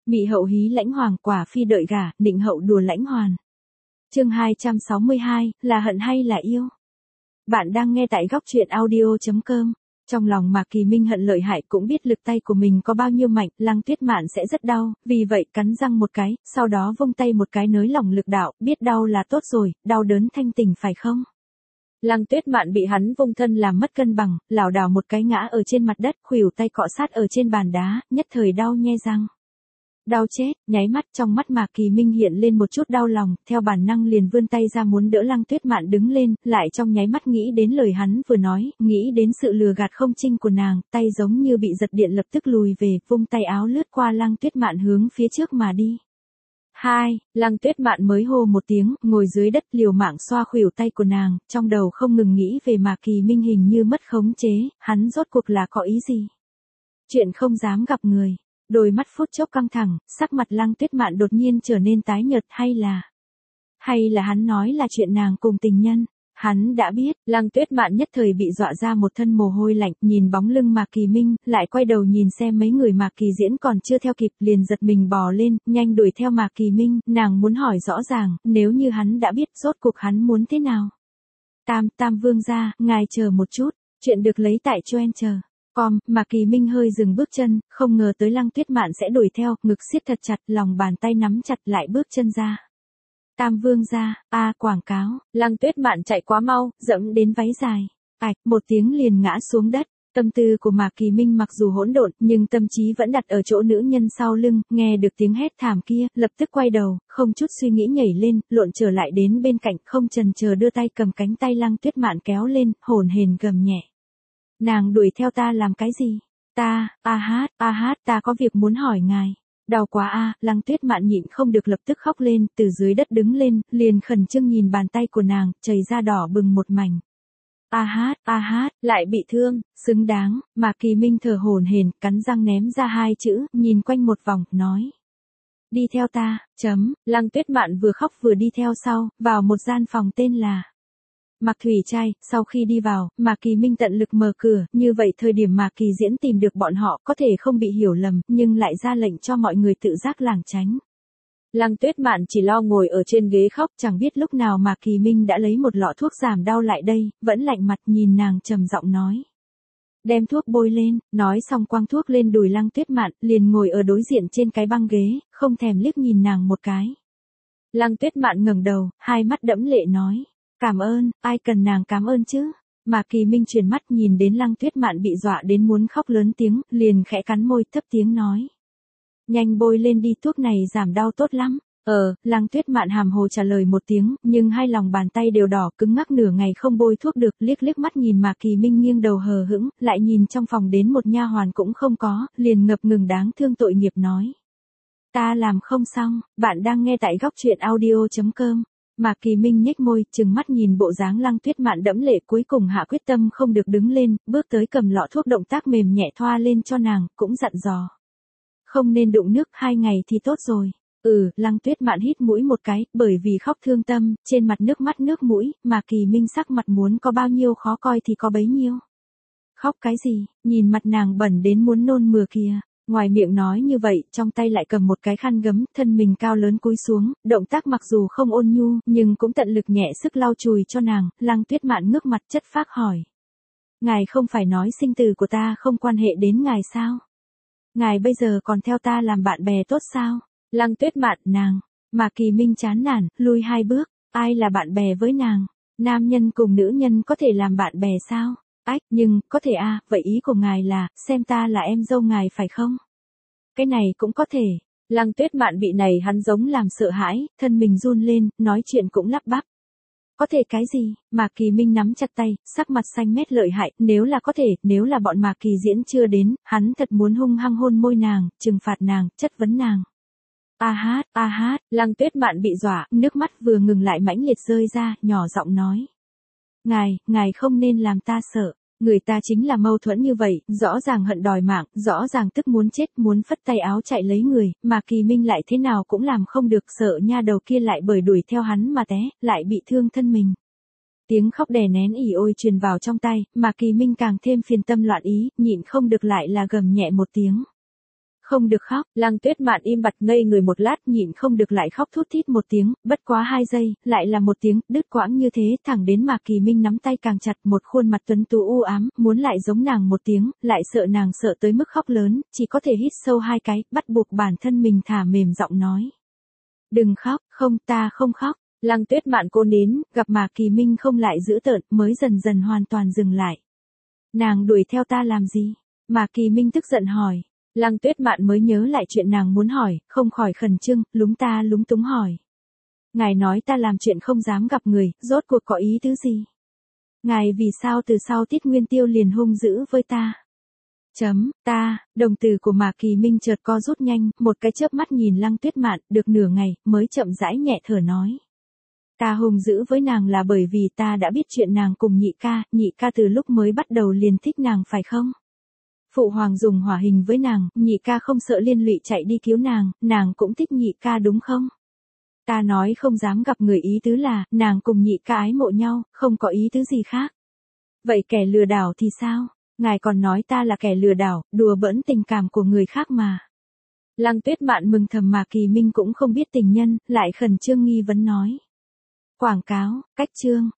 Mị hậu hí lãnh hoàng, quả phi đợi gả, định hậu đùa lãnh hoàn. Chương 262, là hận hay là yêu? Bạn đang nghe tại góc truyện audio.com. Trong lòng Mạc Kỳ Minh hận lợi hại, cũng biết lực tay của mình có bao nhiêu mạnh, Lăng Tuyết Mạn sẽ rất đau, vì vậy cắn răng một cái, sau đó vung tay một cái nới lỏng lực đạo, biết đau là tốt rồi, đau đớn thanh tỉnh phải không? Lăng Tuyết Mạn bị hắn vung thân làm mất cân bằng, lảo đảo một cái ngã ở trên mặt đất, khuỷu tay cọ sát ở trên bàn đá, nhất thời đau nhe răng. Đau chết, nháy mắt trong mắt Mạc Kỳ Minh hiện lên một chút đau lòng, theo bản năng liền vươn tay ra muốn đỡ Lăng Tuyết Mạn đứng lên, lại trong nháy mắt nghĩ đến lời hắn vừa nói, nghĩ đến sự lừa gạt không chinh của nàng, tay giống như bị giật điện lập tức lùi về, vung tay áo lướt qua Lăng Tuyết Mạn hướng phía trước mà đi. Lăng Tuyết Mạn mới hô một tiếng, ngồi dưới đất liều mạng xoa khuỷu tay của nàng, trong đầu không ngừng nghĩ về Mạc Kỳ Minh hình như mất khống chế, hắn rốt cuộc là có ý gì? Chuyện không dám gặp người. Đôi mắt phút chốc căng thẳng, sắc mặt Lăng Tuyết Mạn đột nhiên trở nên tái nhợt, hay là hắn nói là chuyện nàng cùng tình nhân. Hắn đã biết, Lăng Tuyết Mạn nhất thời bị dọa ra một thân mồ hôi lạnh, nhìn bóng lưng Mạc Kỳ Minh, lại quay đầu nhìn xem mấy người Mạc Kỳ diễn còn chưa theo kịp, liền giật mình bò lên, nhanh đuổi theo Mạc Kỳ Minh, nàng muốn hỏi rõ ràng, nếu như hắn đã biết, rốt cuộc hắn muốn thế nào. Tam vương gia, ngài chờ một chút, chuyện được lấy tại Choen chờ. Mạc Kỳ Minh hơi dừng bước chân, không ngờ tới Lăng Tuyết Mạn sẽ đuổi theo, ngực siết thật chặt, lòng bàn tay nắm chặt lại bước chân ra. Tam vương gia, quảng cáo, Lăng Tuyết Mạn chạy quá mau, dẫm đến váy dài. Một tiếng liền ngã xuống đất. Tâm tư của Mạc Kỳ Minh mặc dù hỗn độn, nhưng tâm trí vẫn đặt ở chỗ nữ nhân sau lưng, nghe được tiếng hét thảm kia, lập tức quay đầu, không chút suy nghĩ nhảy lên, lộn trở lại đến bên cạnh, không chần chờ đưa tay cầm cánh tay Lăng Tuyết Mạn kéo lên, hổn hển gầm nhẹ. Nàng đuổi theo ta làm cái gì? Ta có việc muốn hỏi ngài. Đau quá Lăng Tuyết Mạn nhịn không được lập tức khóc lên, từ dưới đất đứng lên, liền khẩn trương nhìn bàn tay của nàng, chảy ra đỏ bừng một mảnh. Lại bị thương, xứng đáng, Mạc Kỳ Minh thở hổn hển, cắn răng ném ra hai chữ, nhìn quanh một vòng, nói. Đi theo ta, Lăng Tuyết Mạn vừa khóc vừa đi theo sau, vào một gian phòng tên là Mạc Thủy Trai. Sau khi đi vào, Mạc Kỳ Minh tận lực mở cửa, như vậy thời điểm Mạc Kỳ diễn tìm được bọn họ có thể không bị hiểu lầm, nhưng lại ra lệnh cho mọi người tự giác lảng tránh. Lăng Tuyết Mạn chỉ lo ngồi ở trên ghế khóc, chẳng biết lúc nào Mạc Kỳ Minh đã lấy một lọ thuốc giảm đau lại đây, vẫn lạnh mặt nhìn nàng trầm giọng nói. Đem thuốc bôi lên, nói xong quăng thuốc lên đùi Lăng Tuyết Mạn, liền ngồi ở đối diện trên cái băng ghế, không thèm liếc nhìn nàng một cái. Lăng Tuyết Mạn ngẩng đầu, hai mắt đẫm lệ nói. Cảm ơn, ai cần nàng cảm ơn chứ? Mạc Kỳ Minh chuyển mắt nhìn đến Lăng Tuyết Mạn bị dọa đến muốn khóc lớn tiếng, liền khẽ cắn môi thấp tiếng nói. Nhanh bôi lên đi, thuốc này giảm đau tốt lắm. Lăng Tuyết Mạn hàm hồ trả lời một tiếng, nhưng hai lòng bàn tay đều đỏ cứng ngắc nửa ngày không bôi thuốc được, liếc mắt nhìn Mạc Kỳ Minh nghiêng đầu hờ hững, lại nhìn trong phòng đến một nha hoàn cũng không có, liền ngập ngừng đáng thương tội nghiệp nói. Ta làm không xong, bạn đang nghe tại góc truyện audio.com. Mạc Kỳ Minh nhếch môi, trừng mắt nhìn bộ dáng Lăng Tuyết Mạn đẫm lệ, cuối cùng hạ quyết tâm không được đứng lên, bước tới cầm lọ thuốc, động tác mềm nhẹ thoa lên cho nàng, cũng dặn dò. Không nên đụng nước, 2 ngày thì tốt rồi. Lăng Tuyết Mạn hít mũi một cái, bởi vì khóc thương tâm, trên mặt nước mắt nước mũi, Mạc Kỳ Minh sắc mặt muốn có bao nhiêu khó coi thì có bấy nhiêu. Khóc cái gì, nhìn mặt nàng bẩn đến muốn nôn mửa kìa. Ngoài miệng nói như vậy, trong tay lại cầm một cái khăn gấm, thân mình cao lớn cúi xuống, động tác mặc dù không ôn nhu, nhưng cũng tận lực nhẹ sức lau chùi cho nàng. Lăng Tuyết Mạn ngước mặt chất phác hỏi. Ngài không phải nói sinh tử của ta không quan hệ đến ngài sao? Ngài bây giờ còn theo ta làm bạn bè tốt sao? Lăng Tuyết Mạn, nàng. Mạc Kỳ Minh chán nản, lui 2 bước, ai là bạn bè với nàng? Nam nhân cùng nữ nhân có thể làm bạn bè sao? Nhưng, có thể vậy ý của ngài là, xem ta là em dâu ngài phải không? Cái này cũng có thể. Lăng Tuyết Mạn bị này hắn giống làm sợ hãi, thân mình run lên, nói chuyện cũng lắp bắp. Có thể cái gì? Mạc Kỳ Minh nắm chặt tay, sắc mặt xanh mét lợi hại, nếu là có thể, nếu là bọn Mạc Kỳ diễn chưa đến, hắn thật muốn hung hăng hôn môi nàng, trừng phạt nàng, chất vấn nàng. Lăng Tuyết Mạn bị dọa, nước mắt vừa ngừng lại mãnh liệt rơi ra, nhỏ giọng nói. Ngài không nên làm ta sợ. Người ta chính là mâu thuẫn như vậy, rõ ràng hận đòi mạng, rõ ràng tức muốn chết, muốn phất tay áo chạy lấy người, mà Kỳ Minh lại thế nào cũng làm không được, sợ nha đầu kia lại bởi đuổi theo hắn mà té, lại bị thương thân mình. Tiếng khóc đè nén ỉ ôi truyền vào trong tai, mà Kỳ Minh càng thêm phiền tâm loạn ý, nhịn không được lại là gầm nhẹ một tiếng. Không được khóc, Lăng Tuyết Mạn im bặt ngây người một lát, nhịn không được lại khóc thút thít một tiếng, bất quá 2 giây, lại là một tiếng, đứt quãng như thế, thẳng đến Mạc Kỳ Minh nắm tay càng chặt, một khuôn mặt tuấn tú u ám, muốn lại giống nàng một tiếng, lại sợ nàng sợ tới mức khóc lớn, chỉ có thể hít sâu 2 cái, bắt buộc bản thân mình thả mềm giọng nói. Đừng khóc, không, ta không khóc. Lăng Tuyết Mạn cô nín, gặp Mạc Kỳ Minh không lại dữ tợn, mới dần dần hoàn toàn dừng lại. Nàng đuổi theo ta làm gì? Mạc Kỳ Minh tức giận hỏi. Lăng Tuyết Mạn mới nhớ lại chuyện nàng muốn hỏi, không khỏi khẩn trương, lúng túng hỏi. Ngài nói ta làm chuyện không dám gặp người, rốt cuộc có ý tứ gì? Ngài vì sao từ sau Tiết Nguyên Tiêu liền hung dữ với ta? Đồng từ của Mạc Kỳ Minh chợt co rút nhanh, một cái chớp mắt nhìn Lăng Tuyết Mạn, được nửa ngày, mới chậm rãi nhẹ thở nói. Ta hung dữ với nàng là bởi vì ta đã biết chuyện nàng cùng nhị ca từ lúc mới bắt đầu liền thích nàng phải không? Phụ hoàng dùng hỏa hình với nàng, nhị ca không sợ liên lụy chạy đi cứu nàng cũng thích nhị ca đúng không? Ta nói không dám gặp người ý tứ là, nàng cùng nhị ca ái mộ nhau, không có ý tứ gì khác. Vậy kẻ lừa đảo thì sao? Ngài còn nói ta là kẻ lừa đảo, đùa bỡn tình cảm của người khác mà. Lăng Tuyết Mạn mừng thầm Mạc Kỳ Minh cũng không biết tình nhân, lại khẩn trương nghi vấn nói. Quảng cáo, cách chương.